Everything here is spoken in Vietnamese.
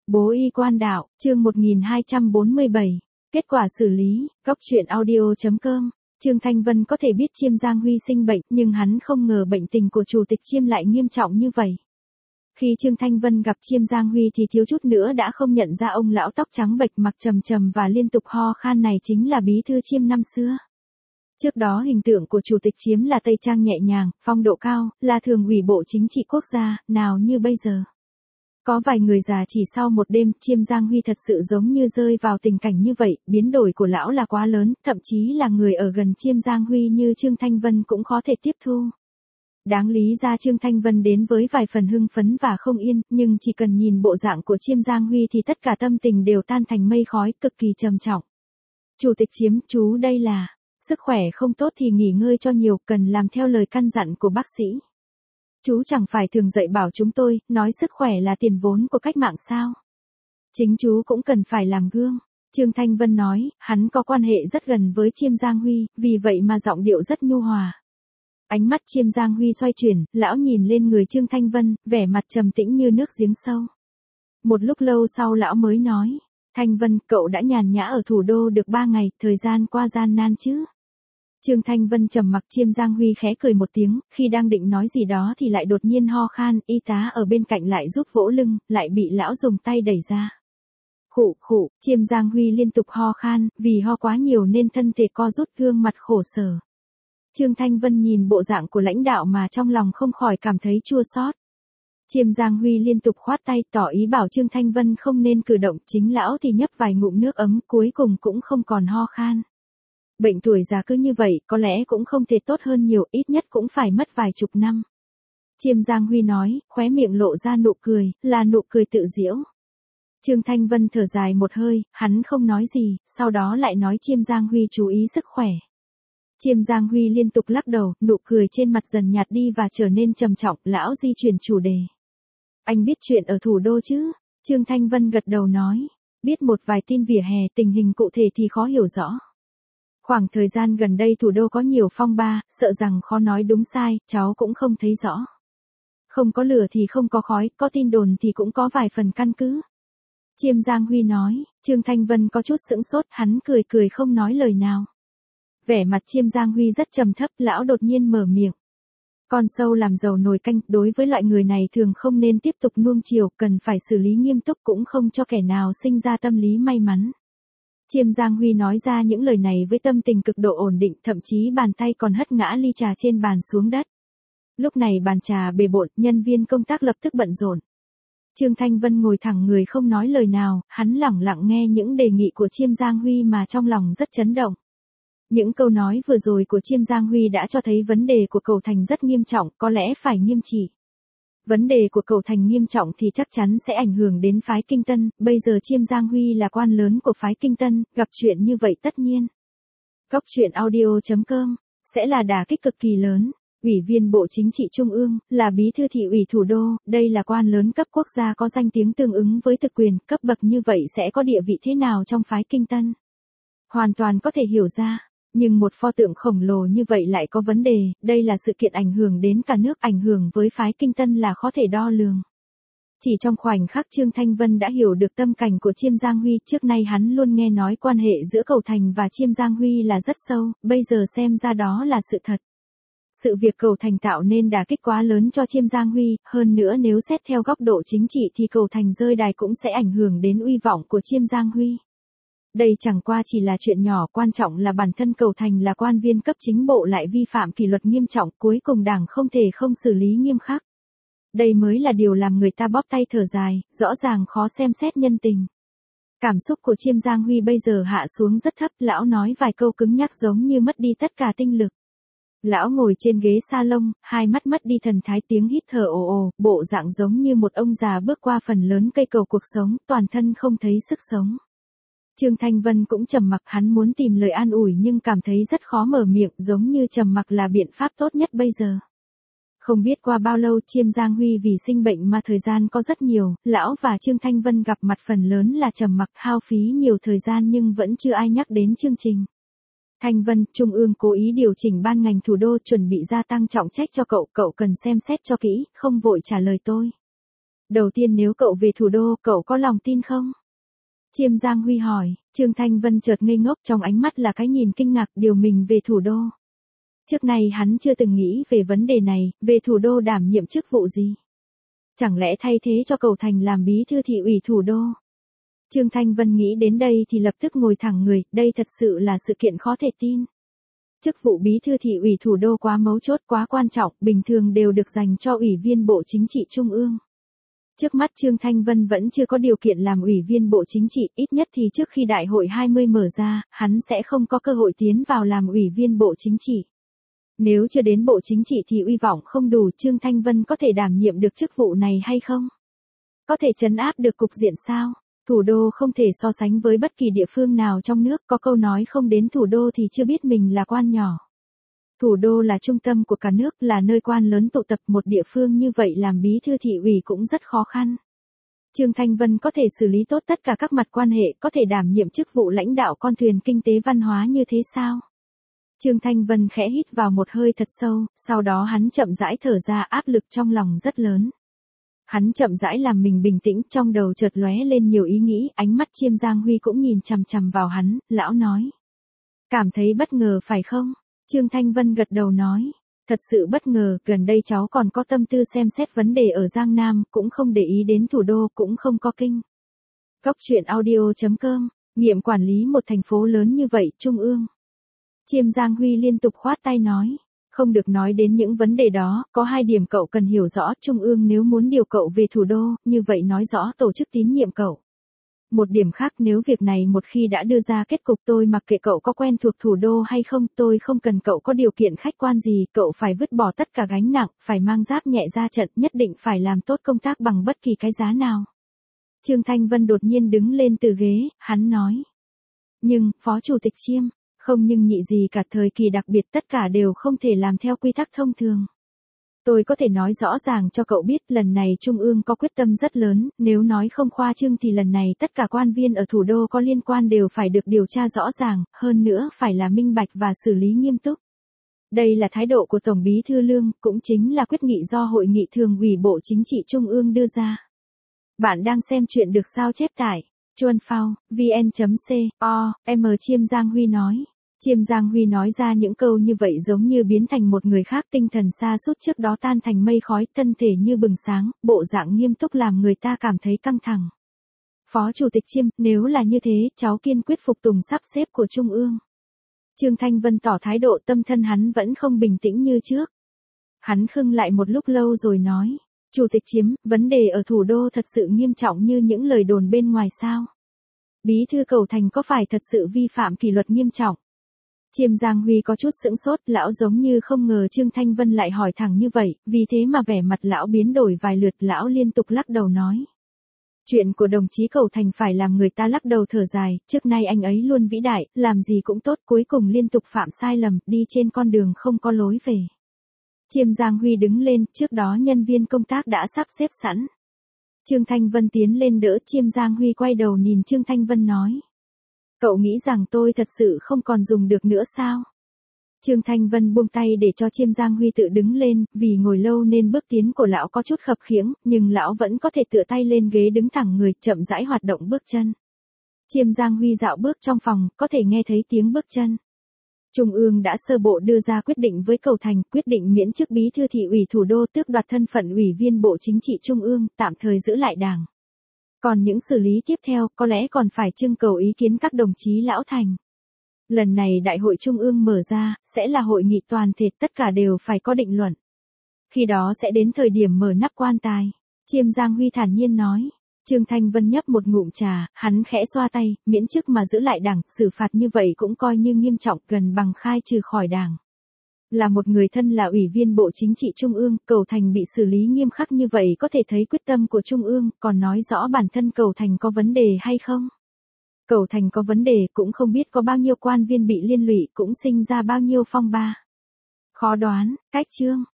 Bố y quan đạo, chương 1247. Kết quả xử lý, góc truyện audio.com. Trương Thanh Vân có thể biết Chiêm Giang Huy sinh bệnh, nhưng hắn không ngờ bệnh tình của chủ tịch Chiêm lại nghiêm trọng như vậy. Khi Trương Thanh Vân gặp Chiêm Giang Huy thì thiếu chút nữa đã không nhận ra ông lão tóc trắng bệch mặt trầm trầm và liên tục ho khan này chính là bí thư Chiêm năm xưa. Trước đó hình tượng của chủ tịch Chiêm là tây trang nhẹ nhàng, phong độ cao, là thường ủy bộ chính trị quốc gia, nào như bây giờ. Có vài người già chỉ sau một đêm, Chiêm Giang Huy thật sự giống như rơi vào tình cảnh như vậy, biến đổi của lão là quá lớn, thậm chí là người ở gần Chiêm Giang Huy như Trương Thanh Vân cũng khó thể tiếp thu. Đáng lý ra Trương Thanh Vân đến với vài phần hưng phấn và không yên, nhưng chỉ cần nhìn bộ dạng của Chiêm Giang Huy thì tất cả tâm tình đều tan thành mây khói, cực kỳ trầm trọng. Chủ tịch Chiêm, chú đây là, sức khỏe không tốt thì nghỉ ngơi cho nhiều, cần làm theo lời căn dặn của bác sĩ. Chú chẳng phải thường dạy bảo chúng tôi, nói sức khỏe là tiền vốn của cách mạng sao? Chính chú cũng cần phải làm gương. Trương Thanh Vân nói, hắn có quan hệ rất gần với Chiêm Giang Huy, vì vậy mà giọng điệu rất nhu hòa. Ánh mắt Chiêm Giang Huy xoay chuyển, lão nhìn lên người Trương Thanh Vân, vẻ mặt trầm tĩnh như nước giếng sâu. Một lúc lâu sau lão mới nói, Thanh Vân, cậu đã nhàn nhã ở thủ đô được 3 ngày, thời gian qua gian nan chứ? Trương Thanh Vân trầm mặc. Chiêm Giang Huy khẽ cười một tiếng, khi đang định nói gì đó thì lại đột nhiên ho khan, y tá ở bên cạnh lại giúp vỗ lưng, lại bị lão dùng tay đẩy ra. Khụ khụ, Chiêm Giang Huy liên tục ho khan, vì ho quá nhiều nên thân thể co rút, gương mặt khổ sở. Trương Thanh Vân nhìn bộ dạng của lãnh đạo mà trong lòng không khỏi cảm thấy chua xót. Chiêm Giang Huy liên tục khoát tay tỏ ý bảo Trương Thanh Vân không nên cử động, chính lão thì nhấp vài ngụm nước ấm, cuối cùng cũng không còn ho khan. Bệnh tuổi già cứ như vậy, có lẽ cũng không thể tốt hơn nhiều, ít nhất cũng phải mất vài chục năm. Chiêm Giang Huy nói, khóe miệng lộ ra nụ cười, là nụ cười tự giễu. Trương Thanh Vân thở dài một hơi, hắn không nói gì, sau đó lại nói Chiêm Giang Huy chú ý sức khỏe. Chiêm Giang Huy liên tục lắc đầu, nụ cười trên mặt dần nhạt đi và trở nên trầm trọng, lão di chuyển chủ đề. Anh biết chuyện ở thủ đô chứ? Trương Thanh Vân gật đầu nói, biết một vài tin vỉa hè, tình hình cụ thể thì khó hiểu rõ. Khoảng thời gian gần đây thủ đô có nhiều phong ba, sợ rằng khó nói đúng sai, cháu cũng không thấy rõ. Không có lửa thì không có khói, có tin đồn thì cũng có vài phần căn cứ. Chiêm Giang Huy nói, Trương Thanh Vân có chút sững sốt, hắn cười cười không nói lời nào. Vẻ mặt Chiêm Giang Huy rất trầm thấp, lão đột nhiên mở miệng. Con sâu làm dầu nồi canh, đối với loại người này thường không nên tiếp tục nuông chiều, cần phải xử lý nghiêm túc, cũng không cho kẻ nào sinh ra tâm lý may mắn. Chiêm Giang Huy nói ra những lời này với tâm tình cực độ ổn định, thậm chí bàn tay còn hất ngã ly trà trên bàn xuống đất. Lúc này bàn trà bề bộn, nhân viên công tác lập tức bận rộn. Trương Thanh Vân ngồi thẳng người không nói lời nào, hắn lẳng lặng nghe những đề nghị của Chiêm Giang Huy mà trong lòng rất chấn động. Những câu nói vừa rồi của Chiêm Giang Huy đã cho thấy vấn đề của cầu thành rất nghiêm trọng, có lẽ phải nghiêm trị. Vấn đề của cầu thành nghiêm trọng thì chắc chắn sẽ ảnh hưởng đến phái Kinh Tân, bây giờ Chiêm Giang Huy là quan lớn của phái Kinh Tân, gặp chuyện như vậy tất nhiên. Góc truyện audio.com, sẽ là đả kích cực kỳ lớn. Ủy viên Bộ Chính trị Trung ương, là bí thư thị ủy thủ đô, đây là quan lớn cấp quốc gia có danh tiếng tương ứng với thực quyền, cấp bậc như vậy sẽ có địa vị thế nào trong phái Kinh Tân? Hoàn toàn có thể hiểu ra. Nhưng một pho tượng khổng lồ như vậy lại có vấn đề, đây là sự kiện ảnh hưởng đến cả nước, ảnh hưởng với phái Kinh Tân là khó thể đo lường. Chỉ trong khoảnh khắc Trương Thanh Vân đã hiểu được tâm cảnh của Chiêm Giang Huy, trước nay hắn luôn nghe nói quan hệ giữa cầu thành và Chiêm Giang Huy là rất sâu, bây giờ xem ra đó là sự thật. Sự việc cầu thành tạo nên đả kích quá lớn cho Chiêm Giang Huy, hơn nữa nếu xét theo góc độ chính trị thì cầu thành rơi đài cũng sẽ ảnh hưởng đến uy vọng của Chiêm Giang Huy. Đây chẳng qua chỉ là chuyện nhỏ, quan trọng là bản thân cầu thành là quan viên cấp chính bộ lại vi phạm kỷ luật nghiêm trọng, cuối cùng đảng không thể không xử lý nghiêm khắc. Đây mới là điều làm người ta bóp tay thở dài, rõ ràng khó xem xét nhân tình. Cảm xúc của Chiêm Giang Huy bây giờ hạ xuống rất thấp, lão nói vài câu cứng nhắc giống như mất đi tất cả tinh lực. Lão ngồi trên ghế salon, hai mắt mất đi thần thái, tiếng hít thở ồ ồ, bộ dạng giống như một ông già bước qua phần lớn cây cầu cuộc sống, toàn thân không thấy sức sống. Trương Thanh Vân cũng trầm mặc, hắn muốn tìm lời an ủi nhưng cảm thấy rất khó mở miệng, giống như trầm mặc là biện pháp tốt nhất bây giờ. Không biết qua bao lâu Chiêm Giang Huy vì sinh bệnh mà thời gian có rất nhiều, lão và Trương Thanh Vân gặp mặt phần lớn là trầm mặc, hao phí nhiều thời gian nhưng vẫn chưa ai nhắc đến chương trình. Thanh Vân, Trung ương cố ý điều chỉnh ban ngành thủ đô, chuẩn bị gia tăng trọng trách cho cậu cần xem xét cho kỹ, không vội trả lời tôi. Đầu tiên nếu cậu về thủ đô, cậu có lòng tin không? Chiêm Giang Huy hỏi, Trương Thanh Vân chợt ngây ngốc, trong ánh mắt là cái nhìn kinh ngạc, điều mình về thủ đô. Trước nay hắn chưa từng nghĩ về vấn đề này, về thủ đô đảm nhiệm chức vụ gì. Chẳng lẽ thay thế cho Cầu Thành làm bí thư thị ủy thủ đô? Trương Thanh Vân nghĩ đến đây thì lập tức ngồi thẳng người, đây thật sự là sự kiện khó thể tin. Chức vụ bí thư thị ủy thủ đô quá mấu chốt, quá quan trọng, bình thường đều được dành cho ủy viên Bộ Chính trị Trung ương. Trước mắt Trương Thanh Vân vẫn chưa có điều kiện làm ủy viên Bộ Chính trị, ít nhất thì trước khi Đại hội 20 mở ra, hắn sẽ không có cơ hội tiến vào làm ủy viên Bộ Chính trị. Nếu chưa đến Bộ Chính trị thì uy vọng không đủ, Trương Thanh Vân có thể đảm nhiệm được chức vụ này hay không? Có thể trấn áp được cục diện sao? Thủ đô không thể so sánh với bất kỳ địa phương nào trong nước, có câu nói không đến thủ đô thì chưa biết mình là quan nhỏ. Thủ đô là trung tâm của cả nước, là nơi quan lớn tụ tập, một địa phương như vậy làm bí thư thị ủy cũng rất khó khăn. Trương Thanh Vân có thể xử lý tốt tất cả các mặt quan hệ, có thể đảm nhiệm chức vụ lãnh đạo con thuyền kinh tế văn hóa như thế sao? Trương Thanh Vân khẽ hít vào một hơi thật sâu, sau đó hắn chậm rãi thở ra, áp lực trong lòng rất lớn. Hắn chậm rãi làm mình bình tĩnh, trong đầu chợt lóe lên nhiều ý nghĩ, ánh mắt Chiêm Giang Huy cũng nhìn chằm chằm vào hắn, lão nói. Cảm thấy bất ngờ phải không? Trương Thanh Vân gật đầu nói. Thật sự bất ngờ, gần đây cháu còn có tâm tư xem xét vấn đề ở Giang Nam, cũng không để ý đến thủ đô, cũng không có kinh. Góc truyện audio.com, nghiệm quản lý một thành phố lớn như vậy, Trung ương. Chiêm Giang Huy liên tục khoát tay nói. Không được nói đến những vấn đề đó, có hai điểm cậu cần hiểu rõ, Trung ương nếu muốn điều cậu về thủ đô, như vậy nói rõ tổ chức tín nhiệm cậu. Một điểm khác, nếu việc này một khi đã đưa ra kết cục, tôi mặc kệ cậu có quen thuộc thủ đô hay không, tôi không cần cậu có điều kiện khách quan gì, cậu phải vứt bỏ tất cả gánh nặng, phải mang giáp nhẹ ra trận, nhất định phải làm tốt công tác bằng bất kỳ cái giá nào. Trương Thanh Vân đột nhiên đứng lên từ ghế, hắn nói. Nhưng, Phó Chủ tịch Chiêm, không nhưng nhị gì cả, thời kỳ đặc biệt tất cả đều không thể làm theo quy tắc thông thường. Tôi có thể nói rõ ràng cho cậu biết, lần này Trung ương có quyết tâm rất lớn, nếu nói không khoa trương thì lần này tất cả quan viên ở thủ đô có liên quan đều phải được điều tra rõ ràng, hơn nữa phải là minh bạch và xử lý nghiêm túc. Đây là thái độ của Tổng Bí thư Lương, cũng chính là quyết nghị do Hội nghị Thường ủy Bộ Chính trị Trung ương đưa ra. Bạn đang xem chuyện được sao chép tải. Chuan Phao, vn.co.m. Chiêm Giang Huy nói. Chiêm Giang Huy nói ra những câu như vậy giống như biến thành một người khác, tinh thần sa sút trước đó tan thành mây khói, thân thể như bừng sáng, bộ dạng nghiêm túc làm người ta cảm thấy căng thẳng. Phó Chủ tịch Chiêm, nếu là như thế, cháu kiên quyết phục tùng sắp xếp của Trung ương. Trương Thanh Vân tỏ thái độ, tâm thân hắn vẫn không bình tĩnh như trước. Hắn khưng lại một lúc lâu rồi nói. Chủ tịch Chiêm, vấn đề ở thủ đô thật sự nghiêm trọng như những lời đồn bên ngoài sao? Bí thư Cầu Thành có phải thật sự vi phạm kỷ luật nghiêm trọng? Chiêm Giang Huy có chút sững sốt, lão giống như không ngờ Trương Thanh Vân lại hỏi thẳng như vậy, vì thế mà vẻ mặt lão biến đổi vài lượt, lão liên tục lắc đầu nói. Chuyện của đồng chí Cầu Thành phải làm người ta lắc đầu thở dài, trước nay anh ấy luôn vĩ đại, làm gì cũng tốt, cuối cùng liên tục phạm sai lầm, đi trên con đường không có lối về. Chiêm Giang Huy đứng lên, trước đó nhân viên công tác đã sắp xếp sẵn. Trương Thanh Vân tiến lên đỡ, Chiêm Giang Huy quay đầu nhìn Trương Thanh Vân nói. Cậu nghĩ rằng tôi thật sự không còn dùng được nữa sao? Trương Thanh Vân buông tay để cho Chiêm Giang Huy tự đứng lên, vì ngồi lâu nên bước tiến của lão có chút khập khiễng, nhưng lão vẫn có thể tựa tay lên ghế đứng thẳng người, chậm rãi hoạt động bước chân. Chiêm Giang Huy dạo bước trong phòng, có thể nghe thấy tiếng bước chân. Trung ương đã sơ bộ đưa ra quyết định với Cầu Thành, quyết định miễn chức bí thư thị ủy thủ đô, tước đoạt thân phận ủy viên Bộ Chính trị Trung ương, tạm thời giữ lại đảng. Còn những xử lý tiếp theo, có lẽ còn phải trưng cầu ý kiến các đồng chí lão thành. Lần này Đại hội Trung ương mở ra, sẽ là hội nghị toàn thể, tất cả đều phải có định luận. Khi đó sẽ đến thời điểm mở nắp quan tài. Chiêm Giang Huy thản nhiên nói. Trương Thanh Vân nhấp một ngụm trà, hắn khẽ xoa tay, miễn chức mà giữ lại đảng, xử phạt như vậy cũng coi như nghiêm trọng, gần bằng khai trừ khỏi đảng. Là một người thân là ủy viên Bộ Chính trị Trung ương, Cầu Thành bị xử lý nghiêm khắc như vậy có thể thấy quyết tâm của Trung ương, còn nói rõ bản thân Cầu Thành có vấn đề hay không. Cầu Thành có vấn đề, cũng không biết có bao nhiêu quan viên bị liên lụy, cũng sinh ra bao nhiêu phong ba. Khó đoán, cách chương.